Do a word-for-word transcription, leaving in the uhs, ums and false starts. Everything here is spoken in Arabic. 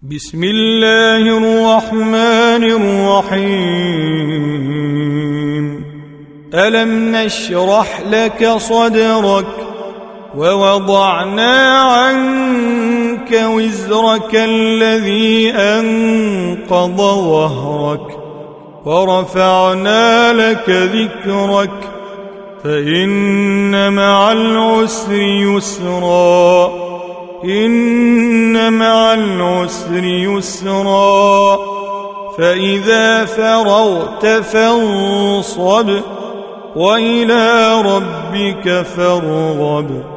بسم الله الرحمن الرحيم. ألم نشرح لك صدرك ووضعنا عنك وزرك الذي أنقض ظهرك ورفعنا لك ذكرك فإن مع العسر يسرا إن مع العسر يسرا فإذا فرغت فانصب وإلى ربك فارغب.